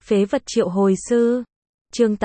Phế vật triệu hồi sư. Chương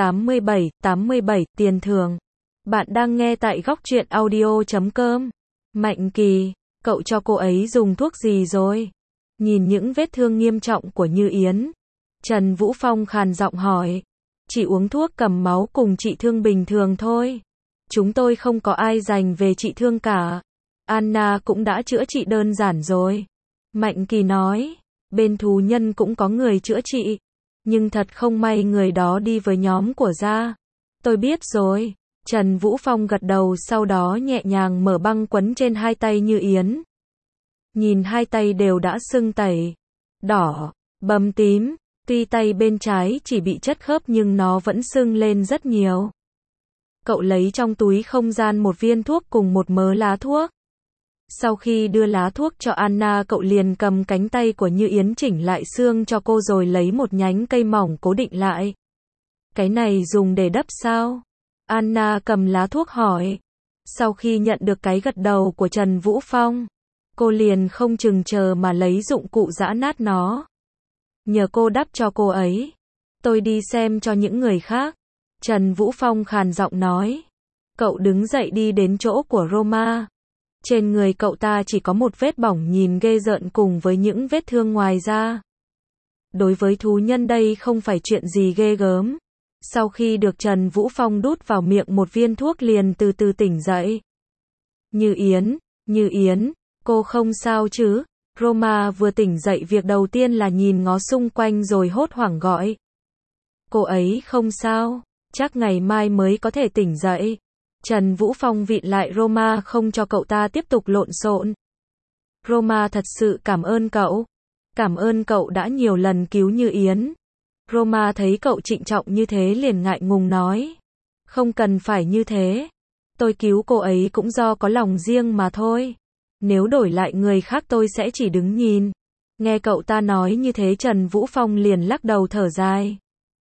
87, tiền thưởng. Bạn đang nghe tại góc truyện audio.com. Mạnh Kỳ, cậu cho cô ấy dùng thuốc gì rồi? Nhìn những vết thương nghiêm trọng của Như Yến, Trần Vũ Phong khàn giọng hỏi. Chỉ uống thuốc cầm máu cùng trị thương bình thường thôi. Chúng tôi không có ai dành về trị thương cả. Anna cũng đã chữa trị đơn giản rồi. Mạnh Kỳ nói, bên thú nhân cũng có người chữa trị. Nhưng thật không may người đó đi với nhóm của gia. Tôi biết rồi. Trần Vũ Phong gật đầu, sau đó nhẹ nhàng mở băng quấn trên hai tay Như Yến. Nhìn hai tay đều đã sưng tẩy, đỏ, bầm tím, tuy tay bên trái chỉ bị chất khớp nhưng nó vẫn sưng lên rất nhiều. Cậu lấy trong túi không gian một viên thuốc cùng một mớ lá thuốc. Sau khi đưa lá thuốc cho Anna, cậu liền cầm cánh tay của Như Yến chỉnh lại xương cho cô rồi lấy một nhánh cây mỏng cố định lại. Cái này dùng để đắp sao? Anna cầm lá thuốc hỏi. Sau khi nhận được cái gật đầu của Trần Vũ Phong, cô liền không chừng chờ mà lấy dụng cụ giã nát nó. Nhờ cô đắp cho cô ấy. Tôi đi xem cho những người khác. Trần Vũ Phong khàn giọng nói. Cậu đứng dậy đi đến chỗ của Roma. Trên người cậu ta chỉ có một vết bỏng nhìn ghê rợn cùng với những vết thương ngoài ra. Đối với thú nhân đây không phải chuyện gì ghê gớm. Sau khi được Trần Vũ Phong đút vào miệng một viên thuốc liền từ từ tỉnh dậy. Như Yến, cô không sao chứ? Roma vừa tỉnh dậy việc đầu tiên là nhìn ngó xung quanh rồi hốt hoảng gọi. Cô ấy không sao, chắc ngày mai mới có thể tỉnh dậy. Trần Vũ Phong vịn lại Roma không cho cậu ta tiếp tục lộn xộn. Roma thật sự cảm ơn cậu. Cảm ơn cậu đã nhiều lần cứu Như Yến. Roma thấy cậu trịnh trọng như thế liền ngại ngùng nói. Không cần phải như thế. Tôi cứu cô ấy cũng do có lòng riêng mà thôi. Nếu đổi lại người khác tôi sẽ chỉ đứng nhìn. Nghe cậu ta nói như thế Trần Vũ Phong liền lắc đầu thở dài.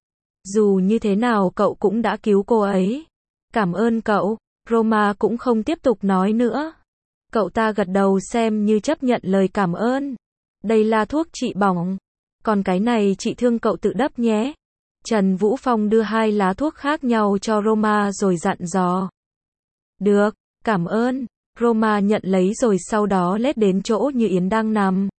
Dù như thế nào cậu cũng đã cứu cô ấy. Cảm ơn cậu. Roma cũng không tiếp tục nói nữa. Cậu ta gật đầu xem như chấp nhận lời cảm ơn. Đây là thuốc trị bỏng. Còn cái này trị thương cậu tự đắp nhé. Trần Vũ Phong đưa hai lá thuốc khác nhau cho Roma rồi dặn dò. Được, cảm ơn. Roma nhận lấy rồi sau đó lết đến chỗ Như Yến đang nằm.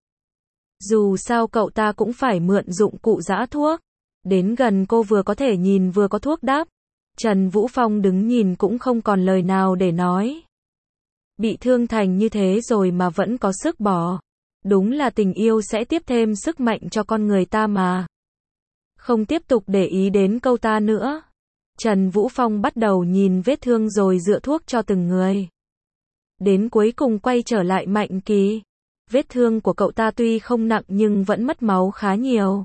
Dù sao cậu ta cũng phải mượn dụng cụ giã thuốc. Đến gần cô vừa có thể nhìn vừa có thuốc đắp. Trần Vũ Phong đứng nhìn cũng không còn lời nào để nói. Bị thương thành như thế rồi mà vẫn có sức bỏ. Đúng là tình yêu sẽ tiếp thêm sức mạnh cho con người ta mà. Không tiếp tục để ý đến câu ta nữa. Trần Vũ Phong bắt đầu nhìn vết thương rồi dựa thuốc cho từng người. Đến cuối cùng quay trở lại Mạnh Kỳ. Vết thương của cậu ta tuy không nặng nhưng vẫn mất máu khá nhiều.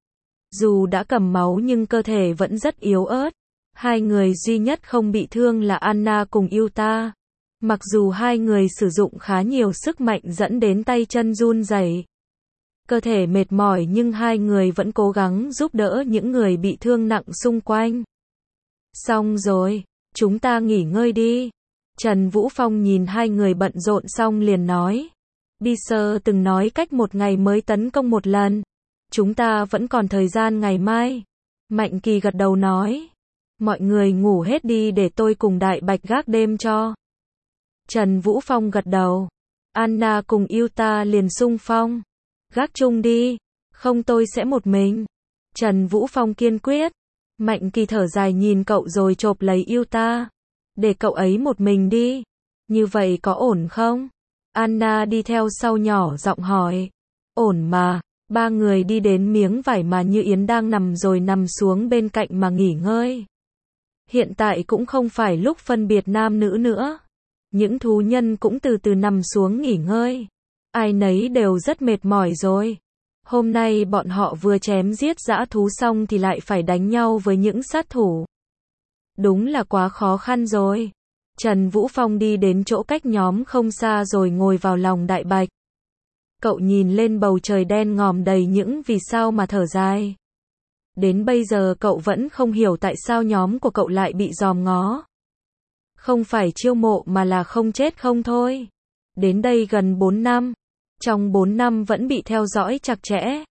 Dù đã cầm máu nhưng cơ thể vẫn rất yếu ớt. Hai người duy nhất không bị thương là Anna cùng Yuta. Mặc dù hai người sử dụng khá nhiều sức mạnh dẫn đến tay chân run rẩy, cơ thể mệt mỏi nhưng hai người vẫn cố gắng giúp đỡ những người bị thương nặng xung quanh. Xong rồi, chúng ta nghỉ ngơi đi. Trần Vũ Phong nhìn hai người bận rộn xong liền nói. Bishop từng nói cách một ngày mới tấn công một lần. Chúng ta vẫn còn thời gian ngày mai. Mạnh Kỳ gật đầu nói. Mọi người ngủ hết đi để tôi cùng Đại Bạch gác đêm cho. Trần Vũ Phong gật đầu. Anna cùng Yuta liền xung phong. Gác chung đi. Không tôi sẽ một mình. Trần Vũ Phong kiên quyết. Mạnh Kỳ thở dài nhìn cậu rồi chộp lấy Yuta. Để cậu ấy một mình đi. Như vậy có ổn không? Anna đi theo sau nhỏ giọng hỏi. Ổn mà. Ba người đi đến miếng vải mà Như Yến đang nằm rồi nằm xuống bên cạnh mà nghỉ ngơi. Hiện tại cũng không phải lúc phân biệt nam nữ nữa. Những thú nhân cũng từ từ nằm xuống nghỉ ngơi. Ai nấy đều rất mệt mỏi rồi. Hôm nay bọn họ vừa chém giết dã thú xong thì lại phải đánh nhau với những sát thủ. Đúng là quá khó khăn rồi. Trần Vũ Phong đi đến chỗ cách nhóm không xa rồi ngồi vào lòng Đại Bạch. Cậu nhìn lên bầu trời đen ngòm đầy những vì sao mà thở dài. Đến bây giờ cậu vẫn không hiểu tại sao nhóm của cậu lại bị dòm ngó. Không phải chiêu mộ mà là không chết không thôi. Đến đây gần 4 năm. Trong 4 năm vẫn bị theo dõi chặt chẽ.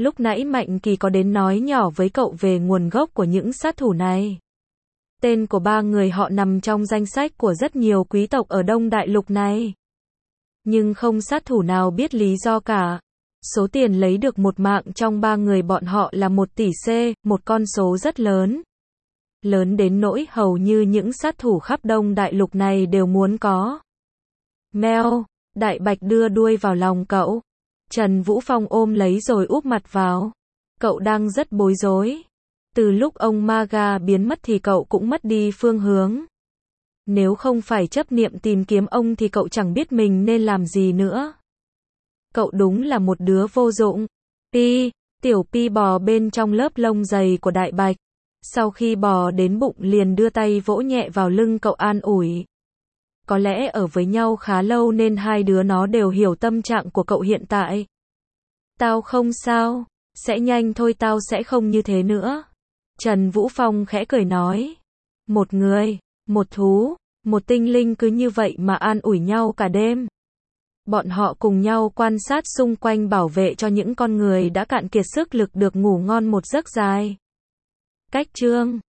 Lúc nãy Mạnh Kỳ có đến nói nhỏ với cậu về nguồn gốc của những sát thủ này. Tên của ba người họ nằm trong danh sách của rất nhiều quý tộc ở Đông Đại Lục này. Nhưng không sát thủ nào biết lý do cả. Số tiền lấy được một mạng trong ba người bọn họ là 1 tỷ C, một con số rất lớn. Lớn đến nỗi hầu như những sát thủ khắp Đông Đại Lục này đều muốn có. Mèo, Đại Bạch đưa đuôi vào lòng cậu. Trần Vũ Phong ôm lấy rồi úp mặt vào. Cậu đang rất bối rối. Từ lúc ông Maga biến mất thì cậu cũng mất đi phương hướng. Nếu không phải chấp niệm tìm kiếm ông thì cậu chẳng biết mình nên làm gì nữa. Cậu đúng là một đứa vô dụng. Pi, tiểu Pi bò bên trong lớp lông dày của Đại Bạch. Sau khi bò đến bụng liền đưa tay vỗ nhẹ vào lưng cậu an ủi. Có lẽ ở với nhau khá lâu nên hai đứa nó đều hiểu tâm trạng của cậu hiện tại. Tao không sao, sẽ nhanh thôi, tao sẽ không như thế nữa. Trần Vũ Phong khẽ cười nói. Một người, một thú, một tinh linh cứ như vậy mà an ủi nhau cả đêm. Bọn họ cùng nhau quan sát xung quanh bảo vệ cho những con người đã cạn kiệt sức lực được ngủ ngon một giấc dài. Cách chương